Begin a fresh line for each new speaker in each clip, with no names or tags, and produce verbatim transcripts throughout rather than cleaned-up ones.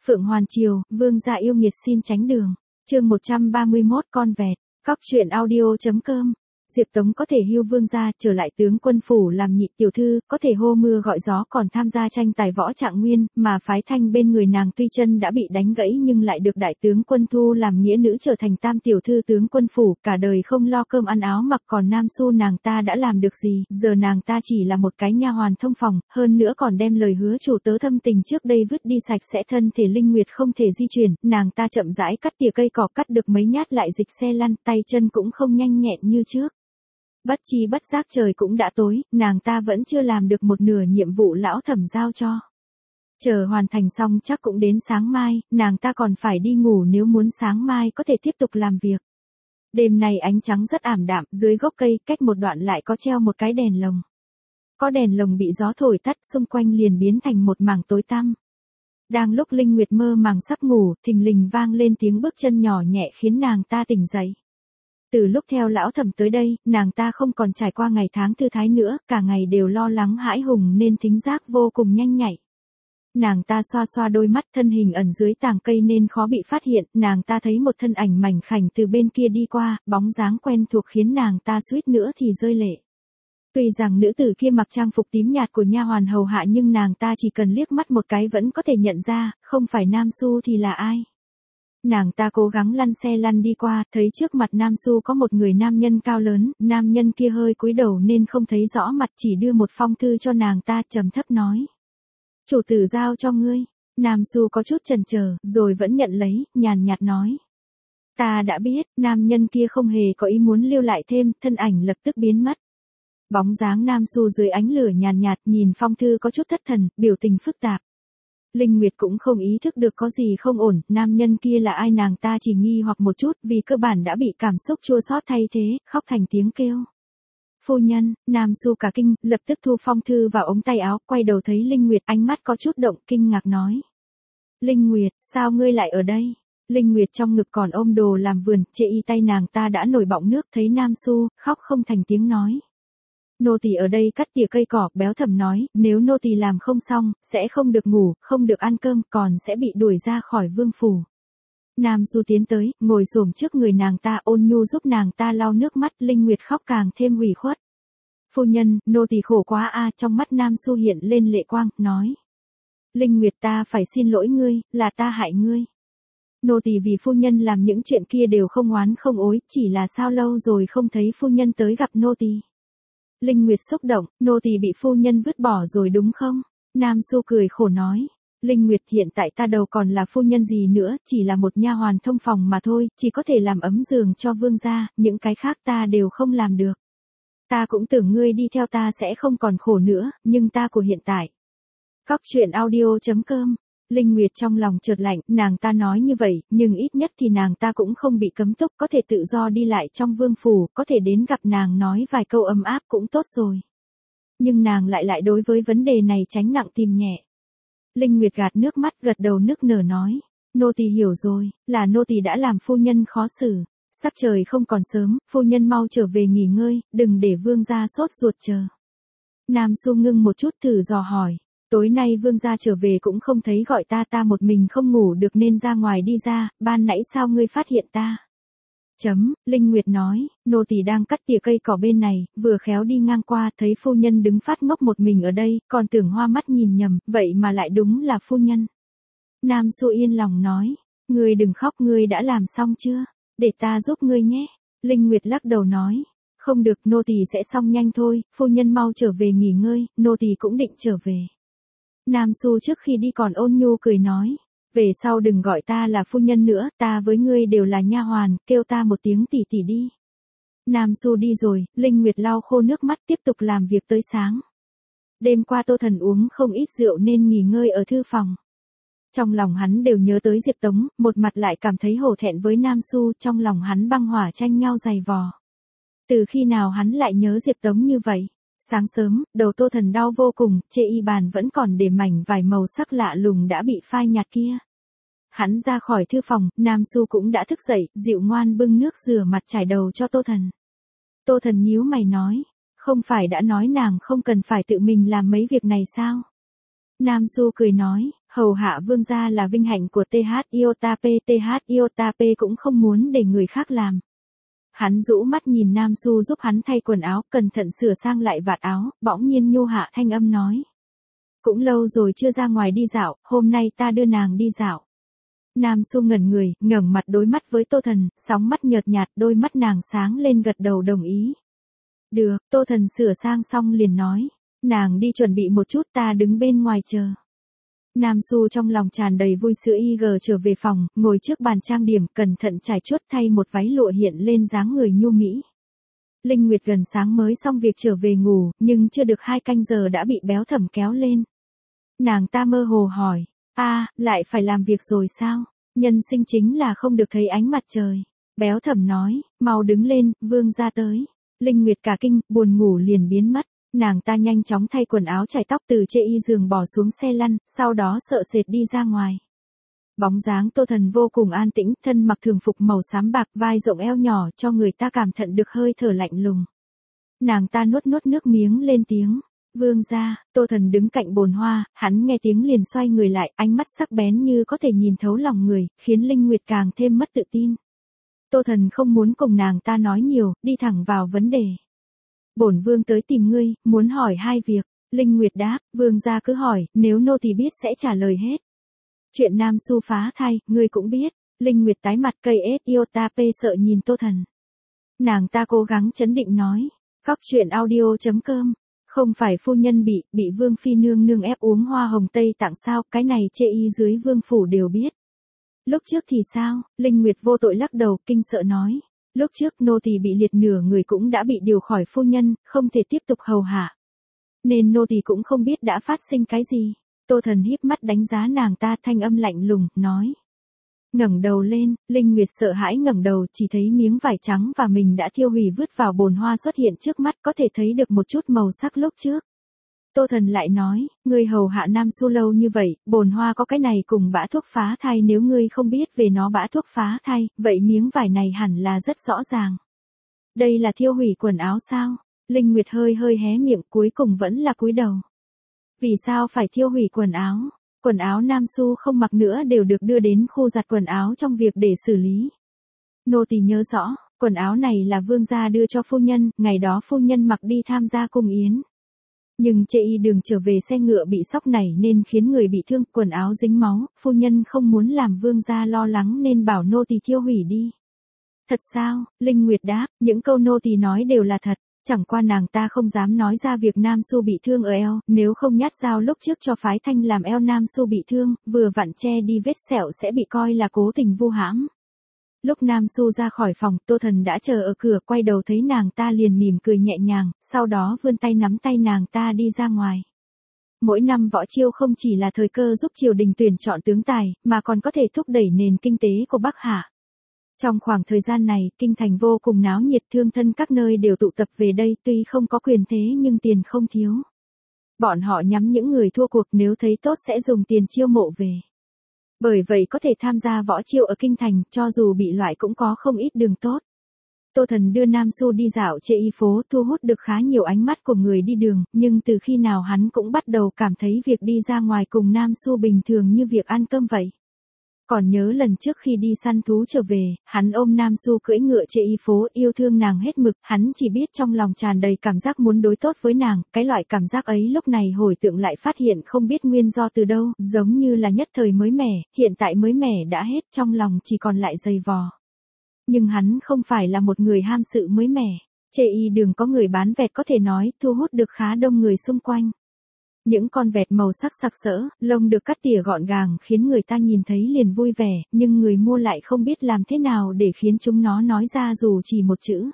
Phượng Hoàn Triều, vương gia yêu nghiệt xin tránh đường. Chương một trăm ba mươi mốt con vẹt. Cóc truyện audio chấm com. Diệp Tống có thể hưu vương gia trở lại tướng quân phủ làm nhị tiểu thư, có thể hô mưa gọi gió còn tham gia tranh tài võ trạng nguyên, mà phái thanh bên người nàng tuy chân đã bị đánh gãy nhưng lại được đại tướng quân thu làm nghĩa nữ trở thành tam tiểu thư tướng quân phủ, cả đời không lo cơm ăn áo mặc, còn Nam Xu nàng ta đã làm được gì, giờ nàng ta chỉ là một cái nha hoàn thông phòng, hơn nữa còn đem lời hứa chủ tớ thâm tình trước đây vứt đi sạch sẽ. Thân thể Linh Nguyệt không thể di chuyển, nàng ta chậm rãi cắt tỉa cây cỏ, cắt được mấy nhát lại dịch xe lăn, tay chân cũng không nhanh nhẹn như trước. Bất chi bất giác trời cũng đã tối, nàng ta vẫn chưa làm được một nửa nhiệm vụ lão thẩm giao cho. Chờ hoàn thành xong chắc cũng đến sáng mai, nàng ta còn phải đi ngủ nếu muốn sáng mai có thể tiếp tục làm việc. Đêm nay ánh trắng rất ảm đạm, dưới gốc cây cách một đoạn lại có treo một cái đèn lồng. Có đèn lồng bị gió thổi tắt, xung quanh liền biến thành một mảng tối tăm. Đang lúc Linh Nguyệt mơ màng sắp ngủ, thình lình vang lên tiếng bước chân nhỏ nhẹ khiến nàng ta tỉnh dậy. Từ lúc theo lão thẩm tới đây, nàng ta không còn trải qua ngày tháng thư thái nữa, cả ngày đều lo lắng hãi hùng nên thính giác vô cùng nhanh nhạy. Nàng ta xoa xoa đôi mắt, thân hình ẩn dưới tàng cây nên khó bị phát hiện, nàng ta thấy một thân ảnh mảnh khảnh từ bên kia đi qua, bóng dáng quen thuộc khiến nàng ta suýt nữa thì rơi lệ. Tuy rằng nữ tử kia mặc trang phục tím nhạt của nha hoàn hầu hạ nhưng nàng ta chỉ cần liếc mắt một cái vẫn có thể nhận ra, không phải Nam Xu thì là ai. Nàng ta cố gắng lăn xe lăn đi qua, thấy trước mặt Nam Xu có một người nam nhân cao lớn, nam nhân kia hơi cúi đầu nên không thấy rõ mặt, chỉ đưa một phong thư cho nàng ta, trầm thấp nói. Chủ tử giao cho ngươi. Nam Xu có chút chần chờ, rồi vẫn nhận lấy, nhàn nhạt nói. Ta đã biết, nam nhân kia không hề có ý muốn lưu lại thêm, thân ảnh lập tức biến mất. Bóng dáng Nam Xu dưới ánh lửa nhàn nhạt, nhìn phong thư có chút thất thần, biểu tình phức tạp. Linh Nguyệt cũng không ý thức được có gì không ổn, nam nhân kia là ai nàng ta chỉ nghi hoặc một chút vì cơ bản đã bị cảm xúc chua xót thay thế, khóc thành tiếng kêu. Phu nhân, Nam Xu cả kinh, lập tức thu phong thư vào ống tay áo, quay đầu thấy Linh Nguyệt, ánh mắt có chút động, kinh ngạc nói. Linh Nguyệt, sao ngươi lại ở đây? Linh Nguyệt trong ngực còn ôm đồ làm vườn, chê y tay nàng ta đã nổi bọng nước, thấy Nam Xu, khóc không thành tiếng nói. Nô tỳ ở đây cắt tỉa cây cỏ, béo thẩm nói, nếu nô tỳ làm không xong, sẽ không được ngủ, không được ăn cơm, còn sẽ bị đuổi ra khỏi vương phủ. Nam Xu tiến tới, ngồi xổm trước người nàng ta, ôn nhu giúp nàng ta lau nước mắt. Linh Nguyệt khóc càng thêm ủy khuất. Phu nhân, nô tỳ khổ quá a. Trong mắt Nam Xu hiện lên lệ quang, nói. Linh Nguyệt, ta phải xin lỗi ngươi, là ta hại ngươi. Nô tỳ vì phu nhân làm những chuyện kia đều không oán không oối, chỉ là sao lâu rồi không thấy phu nhân tới gặp nô tỳ. Linh Nguyệt xúc động, nô tỳ bị phu nhân vứt bỏ rồi đúng không? Nam Xu cười khổ nói. Linh Nguyệt, hiện tại ta đâu còn là phu nhân gì nữa, chỉ là một nha hoàn thông phòng mà thôi, chỉ có thể làm ấm giường cho vương gia, những cái khác ta đều không làm được. Ta cũng tưởng ngươi đi theo ta sẽ không còn khổ nữa, nhưng ta của hiện tại. Cóc truyện audio chấm com. Linh Nguyệt trong lòng chợt lạnh, nàng ta nói như vậy, nhưng ít nhất thì nàng ta cũng không bị cấm túc, có thể tự do đi lại trong vương phủ, có thể đến gặp nàng nói vài câu ấm áp cũng tốt rồi. Nhưng nàng lại lại đối với vấn đề này tránh nặng tìm nhẹ. Linh Nguyệt gạt nước mắt, gật đầu nức nở nói, nô tỳ hiểu rồi, là nô tỳ đã làm phu nhân khó xử. Sắc trời không còn sớm, phu nhân mau trở về nghỉ ngơi, đừng để vương gia sốt ruột chờ. Nam Xu ngưng một chút thử dò hỏi. Tối nay vương gia trở về cũng không thấy gọi ta, ta một mình không ngủ được nên ra ngoài đi ra, ban nãy sao ngươi phát hiện ta? Chấm, Linh Nguyệt nói, nô tỳ đang cắt tỉa cây cỏ bên này, vừa khéo đi ngang qua, thấy phu nhân đứng phát ngốc một mình ở đây, còn tưởng hoa mắt nhìn nhầm, vậy mà lại đúng là phu nhân. Nam Xu yên lòng nói, ngươi đừng khóc, ngươi đã làm xong chưa? Để ta giúp ngươi nhé. Linh Nguyệt lắc đầu nói, không được, nô tỳ sẽ xong nhanh thôi, phu nhân mau trở về nghỉ ngơi, nô tỳ cũng định trở về. Nam Xu trước khi đi còn ôn nhu cười nói, về sau đừng gọi ta là phu nhân nữa, ta với ngươi đều là nha hoàn, kêu ta một tiếng tỷ tỷ đi. Nam Xu đi rồi, Linh Nguyệt lau khô nước mắt tiếp tục làm việc tới sáng. Đêm qua Tô Thần uống không ít rượu nên nghỉ ngơi ở thư phòng. Trong lòng hắn đều nhớ tới Diệp Tống, một mặt lại cảm thấy hổ thẹn với Nam Xu, trong lòng hắn băng hỏa tranh nhau dày vò. Từ khi nào hắn lại nhớ Diệp Tống như vậy? Sáng sớm, đầu Tô Thần đau vô cùng, chê y bàn vẫn còn để mảnh vài màu sắc lạ lùng đã bị phai nhạt kia. Hắn ra khỏi thư phòng, Nam Xu cũng đã thức dậy, dịu ngoan bưng nước rửa mặt chải đầu cho Tô Thần. Tô Thần nhíu mày nói, không phải đã nói nàng không cần phải tự mình làm mấy việc này sao? Nam Xu cười nói, Hầu hạ vương gia là vinh hạnh của tê hát Iotap, tê hát Iotap cũng không muốn để người khác làm. Hắn rũ mắt nhìn Nam Su giúp hắn thay quần áo, cẩn thận sửa sang lại vạt áo, bỗng nhiên nhu hạ thanh âm nói. Cũng lâu rồi chưa ra ngoài đi dạo, hôm nay ta đưa nàng đi dạo. Nam Su ngẩn người, ngẩng mặt đối mắt với Tô Thần, sóng mắt nhợt nhạt, đôi mắt nàng sáng lên gật đầu đồng ý. Được, Tô Thần sửa sang xong liền nói. Nàng đi chuẩn bị một chút, ta đứng bên ngoài chờ. Nam Su trong lòng tràn đầy vui sữa y gờ trở về phòng, ngồi trước bàn trang điểm, cẩn thận trải chuốt thay một váy lụa hiện lên dáng người nhu mỹ. Linh Nguyệt gần sáng mới xong việc trở về ngủ, nhưng chưa được hai canh giờ đã bị Béo Thẩm kéo lên. Nàng ta mơ hồ hỏi, a, lại phải làm việc rồi sao? Nhân sinh chính là không được thấy ánh mặt trời. Béo Thẩm nói, mau đứng lên, vương gia tới. Linh Nguyệt cả kinh, buồn ngủ liền biến mất. Nàng ta nhanh chóng thay quần áo chải tóc từ chê y giường bỏ xuống xe lăn, sau đó sợ sệt đi ra ngoài. Bóng dáng Tô Thần vô cùng an tĩnh, thân mặc thường phục màu xám bạc, vai rộng eo nhỏ cho người ta cảm nhận được hơi thở lạnh lùng. Nàng ta nuốt nuốt nước miếng lên tiếng. Vương gia, Tô Thần đứng cạnh bồn hoa, hắn nghe tiếng liền xoay người lại, ánh mắt sắc bén như có thể nhìn thấu lòng người, khiến Linh Nguyệt càng thêm mất tự tin. Tô Thần không muốn cùng nàng ta nói nhiều, đi thẳng vào vấn đề. Bổn vương tới tìm ngươi, muốn hỏi hai việc. Linh Nguyệt đáp, vương gia cứ hỏi, nếu nô tỳ biết sẽ trả lời hết. Chuyện Nam Su phá thai, ngươi cũng biết. Linh Nguyệt tái mặt cây ết Iotap sợ nhìn Tô Thần. Nàng ta cố gắng chấn định nói. Góc chuyện audio chấm com. Không phải phu nhân bị, bị vương phi nương nương ép uống hoa hồng Tây Tạng sao, cái này chê y dưới vương phủ đều biết. Lúc trước thì sao? Linh Nguyệt vô tội lắc đầu, kinh sợ nói. Lúc trước nô tỳ bị liệt nửa người cũng đã bị điều khỏi phu nhân, không thể tiếp tục hầu hạ. Nên nô tỳ cũng không biết đã phát sinh cái gì. Tô Thần híp mắt đánh giá nàng ta, thanh âm lạnh lùng, nói. Ngẩng đầu lên, Linh Nguyệt sợ hãi ngẩng đầu, chỉ thấy miếng vải trắng và mình đã thiêu hủy vứt vào bồn hoa xuất hiện trước mắt, có thể thấy được một chút màu sắc lúc trước. Tô Thần lại nói, ngươi hầu hạ Nam Su lâu như vậy, bồn hoa có cái này cùng bã thuốc phá thai, nếu ngươi không biết về nó bã thuốc phá thai, vậy miếng vải này hẳn là rất rõ ràng. Đây là thiêu hủy quần áo sao? Linh Nguyệt hơi hơi hé miệng, cuối cùng vẫn là cúi đầu. Vì sao phải thiêu hủy quần áo? Quần áo Nam Su không mặc nữa đều được đưa đến khu giặt quần áo trong việc để xử lý. Nô tỳ nhớ rõ, quần áo này là vương gia đưa cho phu nhân, ngày đó phu nhân mặc đi tham gia cung yến. Nhưng chê y đường trở về xe ngựa bị sóc nảy nên khiến người bị thương, quần áo dính máu, phu nhân không muốn làm vương gia lo lắng nên bảo nô tỳ thiêu hủy đi. Thật sao? Linh Nguyệt đáp, những câu nô tỳ nói đều là thật. Chẳng qua nàng ta không dám nói ra việc Nam Su bị thương ở eo, nếu không nhát dao lúc trước cho phái thanh làm eo Nam Su bị thương, vừa vặn che đi vết sẹo sẽ bị coi là cố tình vu hãm. Lúc Nam Su ra khỏi phòng, Tô Thần đã chờ ở cửa, quay đầu thấy nàng ta liền mỉm cười nhẹ nhàng, sau đó vươn tay nắm tay nàng ta đi ra ngoài. Mỗi năm võ chiêu không chỉ là thời cơ giúp triều đình tuyển chọn tướng tài, mà còn có thể thúc đẩy nền kinh tế của Bắc Hạ. Trong khoảng thời gian này, kinh thành vô cùng náo nhiệt, thương thân các nơi đều tụ tập về đây, tuy không có quyền thế nhưng tiền không thiếu. Bọn họ nhắm những người thua cuộc, nếu thấy tốt sẽ dùng tiền chiêu mộ về. Bởi vậy có thể tham gia võ chiêu ở kinh thành, cho dù bị loại cũng có không ít đường tốt. Tô Thần đưa Nam Su đi dạo chê y phố, thu hút được khá nhiều ánh mắt của người đi đường, nhưng từ khi nào hắn cũng bắt đầu cảm thấy việc đi ra ngoài cùng Nam Su bình thường như việc ăn cơm vậy. Còn nhớ lần trước khi đi săn thú trở về, hắn ôm Nam Su cưỡi ngựa chê y phố, yêu thương nàng hết mực, hắn chỉ biết trong lòng tràn đầy cảm giác muốn đối tốt với nàng, cái loại cảm giác ấy lúc này hồi tưởng lại phát hiện không biết nguyên do từ đâu, giống như là nhất thời mới mẻ, hiện tại mới mẻ đã hết, trong lòng chỉ còn lại dày vò. Nhưng hắn không phải là một người ham sự mới mẻ, chê y đường có người bán vẹt có thể nói thu hút được khá đông người xung quanh. Những con vẹt màu sắc sặc sỡ, lông được cắt tỉa gọn gàng khiến người ta nhìn thấy liền vui vẻ, nhưng người mua lại không biết làm thế nào để khiến chúng nó nói ra dù chỉ một chữ.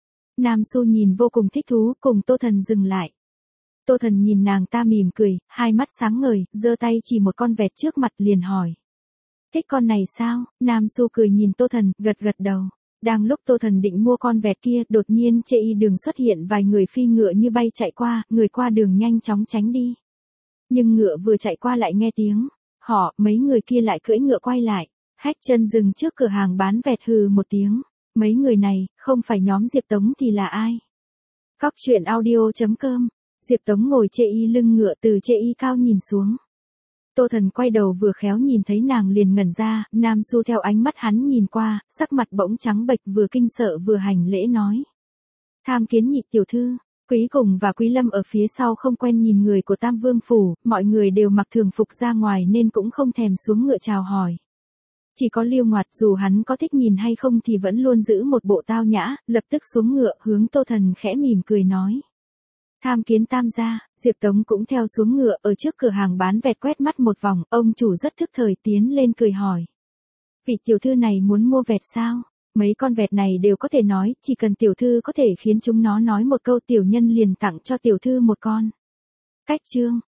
Nam Su nhìn vô cùng thích thú, cùng Tô Thần dừng lại. Tô Thần nhìn nàng ta mỉm cười, hai mắt sáng ngời, giơ tay chỉ một con vẹt trước mặt liền hỏi. Thích con này sao? Nam Su cười nhìn Tô Thần, gật gật đầu. Đang lúc Tô Thần định mua con vẹt kia, đột nhiên chê y đường xuất hiện vài người phi ngựa như bay chạy qua, người qua đường nhanh chóng tránh đi. Nhưng ngựa vừa chạy qua lại nghe tiếng, họ, mấy người kia lại cưỡi ngựa quay lại, hách chân dừng trước cửa hàng bán vẹt hừ một tiếng. Mấy người này, không phải nhóm Diệp Tống thì là ai? Góc chuyện audio chấm com, Diệp Tống ngồi chê y lưng ngựa từ chê y cao nhìn xuống. Tô Thần quay đầu vừa khéo nhìn thấy nàng liền ngẩn ra, Nam Xu theo ánh mắt hắn nhìn qua, sắc mặt bỗng trắng bệch vừa kinh sợ vừa hành lễ nói. Tham kiến nhị tiểu thư. Quý Cùng và Quý Lâm ở phía sau không quen nhìn người của Tam Vương Phủ, mọi người đều mặc thường phục ra ngoài nên cũng không thèm xuống ngựa chào hỏi. Chỉ có Lưu Ngoạt dù hắn có thích nhìn hay không thì vẫn luôn giữ một bộ tao nhã, lập tức xuống ngựa hướng Tô Thần khẽ mỉm cười nói. Tham kiến Tam gia. Diệp Tống cũng theo xuống ngựa ở trước cửa hàng bán vẹt quét mắt một vòng, ông chủ rất thức thời tiến lên cười hỏi. Vị tiểu thư này muốn mua vẹt sao? Mấy con vẹt này đều có thể nói, chỉ cần tiểu thư có thể khiến chúng nó nói một câu tiểu nhân liền tặng cho tiểu thư một con. Cách chương.